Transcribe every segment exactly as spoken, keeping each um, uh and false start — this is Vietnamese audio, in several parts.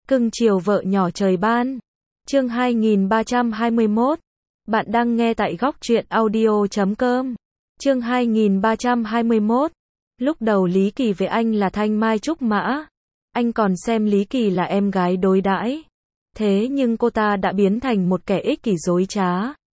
Cưng chiều vợ nhỏ trời ban. Chương hai nghìn ba trăm hai mươi mốt. Bạn đang nghe tại góc truyện audio chấm com. Chương hai nghìn ba trăm hai mươi mốt. Lúc đầu Lý Kỳ với anh là thanh mai trúc mã. Anh còn xem Lý Kỳ là em gái đối đãi. Thế nhưng cô ta đã biến thành một kẻ ích kỷ dối trá.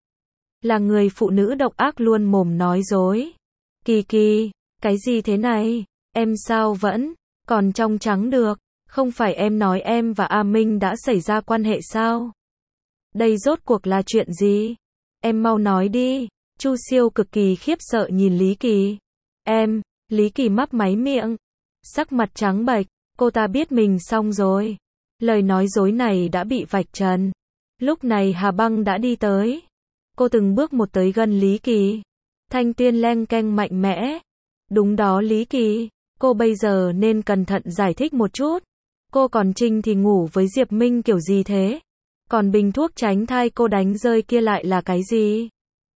Là người phụ nữ độc ác luôn mồm nói dối. Kỳ Kỳ, cái gì thế này? Em sao vẫn còn trong trắng được? Không phải em nói em và A Minh đã xảy ra quan hệ sao? Đây rốt cuộc là chuyện gì? Em mau nói đi. Chu Siêu cực kỳ khiếp sợ nhìn Lý Kỳ. Em, Lý Kỳ mấp máy miệng. Sắc mặt trắng bệch, cô ta biết mình xong rồi. Lời nói dối này đã bị vạch trần. Lúc này Hà Băng đã đi tới. Cô từng bước một tới gần Lý Kỳ. Thanh tuyên leng keng mạnh mẽ. Đúng đó Lý Kỳ, cô bây giờ nên cẩn thận giải thích một chút. Cô còn Trinh thì ngủ với Diệp Minh kiểu gì thế? Còn bình thuốc tránh thai cô đánh rơi kia lại là cái gì?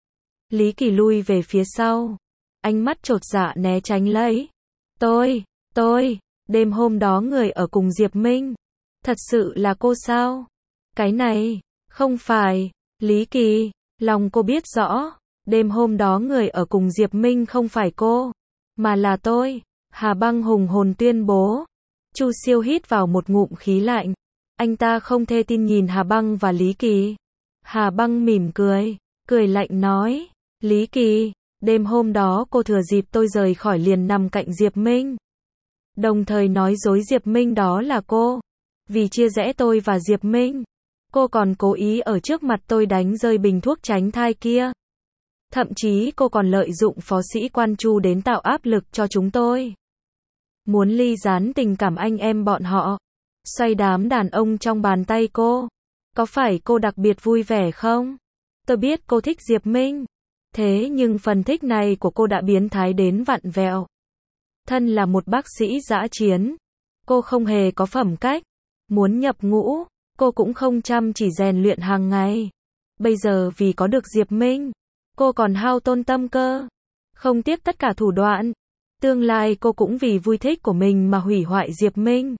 Lý Kỳ lui về phía sau. Ánh mắt chột dạ né tránh lấy. Tôi, tôi, đêm hôm đó người ở cùng Diệp Minh. Thật sự là cô sao? Cái này, không phải, Lý Kỳ, lòng cô biết rõ. Đêm hôm đó người ở cùng Diệp Minh không phải cô, mà là tôi. Hà Băng hùng hồn tuyên bố. Chu Siêu hít vào một ngụm khí lạnh. Anh ta không thể tin nhìn Hà Băng và Lý Kỳ. Hà Băng mỉm cười, cười lạnh nói. Lý Kỳ, đêm hôm đó cô thừa dịp tôi rời khỏi liền nằm cạnh Diệp Minh. Đồng thời nói dối Diệp Minh đó là cô. Vì chia rẽ tôi và Diệp Minh, cô còn cố ý ở trước mặt tôi đánh rơi bình thuốc tránh thai kia. Thậm chí cô còn lợi dụng phó sĩ quan Chu đến tạo áp lực cho chúng tôi. Muốn ly gián tình cảm anh em bọn họ. Xoay đám đàn ông trong bàn tay cô. Có phải cô đặc biệt vui vẻ không? Tôi biết cô thích Diệp Minh. Thế nhưng phần thích này của cô đã biến thái đến vặn vẹo. Thân là một bác sĩ dã chiến, cô không hề có phẩm cách. Muốn nhập ngũ, cô cũng không chăm chỉ rèn luyện hàng ngày. Bây giờ vì có được Diệp Minh, cô còn hao tôn tâm cơ. Không tiếc tất cả thủ đoạn. Tương lai cô cũng vì vui thích của mình mà hủy hoại Diệp Minh.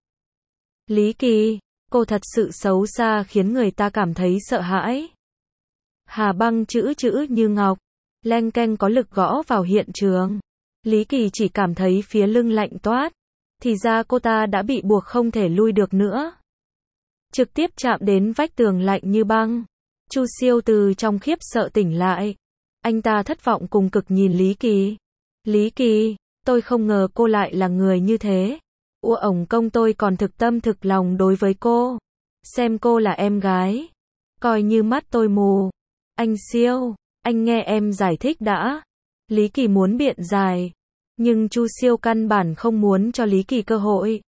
Lý Kỳ, cô thật sự xấu xa khiến người ta cảm thấy sợ hãi. Hà Băng chữ chữ như ngọc, leng keng có lực gõ vào hiện trường. Lý Kỳ chỉ cảm thấy phía lưng lạnh toát. Thì ra cô ta đã bị buộc không thể lui được nữa. Trực tiếp chạm đến vách tường lạnh như băng. Chu Siêu từ trong khiếp sợ tỉnh lại. Anh ta thất vọng cùng cực nhìn Lý Kỳ. Lý Kỳ, tôi không ngờ cô lại là người như thế. Ủa ổng công tôi còn thực tâm thực lòng đối với cô. Xem cô là em gái. Coi như mắt tôi mù. Anh Siêu, anh nghe em giải thích đã. Lý Kỳ muốn biện giải. Nhưng Chu Siêu căn bản không muốn cho Lý Kỳ cơ hội.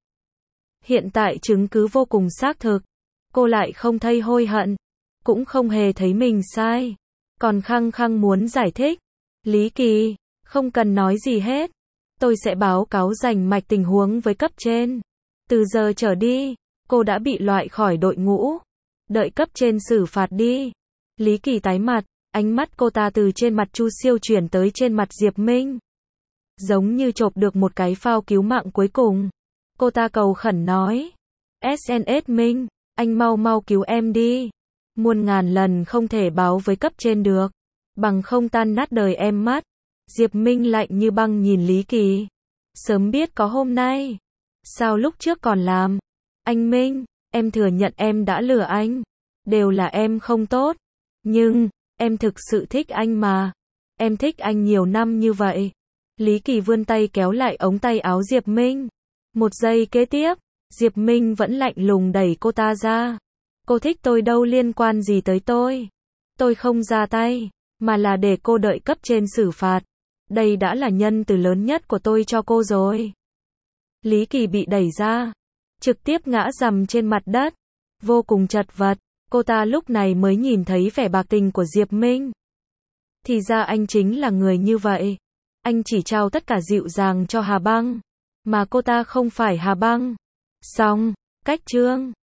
Hiện tại chứng cứ vô cùng xác thực. Cô lại không thấy hối hận. Cũng không hề thấy mình sai. Còn khăng khăng muốn giải thích. Lý Kỳ, không cần nói gì hết. Tôi sẽ báo cáo rành mạch tình huống với cấp trên. Từ giờ trở đi, cô đã bị loại khỏi đội ngũ. Đợi cấp trên xử phạt đi. Lý Kỳ tái mặt, ánh mắt cô ta từ trên mặt Chu Siêu chuyển tới trên mặt Diệp Minh. Giống như chộp được một cái phao cứu mạng cuối cùng. Cô ta cầu khẩn nói. ét en ét Minh, anh mau mau cứu em đi. Muôn ngàn lần không thể báo với cấp trên được. Bằng không tan nát đời em mất. Diệp Minh lạnh như băng nhìn Lý Kỳ. Sớm biết có hôm nay. Sao lúc trước còn làm? Anh Minh, em thừa nhận em đã lừa anh. Đều là em không tốt. Nhưng, em thực sự thích anh mà. Em thích anh nhiều năm như vậy. Lý Kỳ vươn tay kéo lại ống tay áo Diệp Minh. Một giây kế tiếp, Diệp Minh vẫn lạnh lùng đẩy cô ta ra. Cô thích tôi đâu liên quan gì tới tôi. Tôi không ra tay, mà là để cô đợi cấp trên xử phạt. Đây đã là nhân từ lớn nhất của tôi cho cô rồi. Lý Kỳ bị đẩy ra, trực tiếp ngã rằm trên mặt đất, vô cùng chật vật. Cô ta lúc này mới nhìn thấy vẻ bạc tình của Diệp Minh. Thì ra anh chính là người như vậy. Anh chỉ trao tất cả dịu dàng cho Hà Băng, mà cô ta không phải Hà Băng. Xong, cách chương.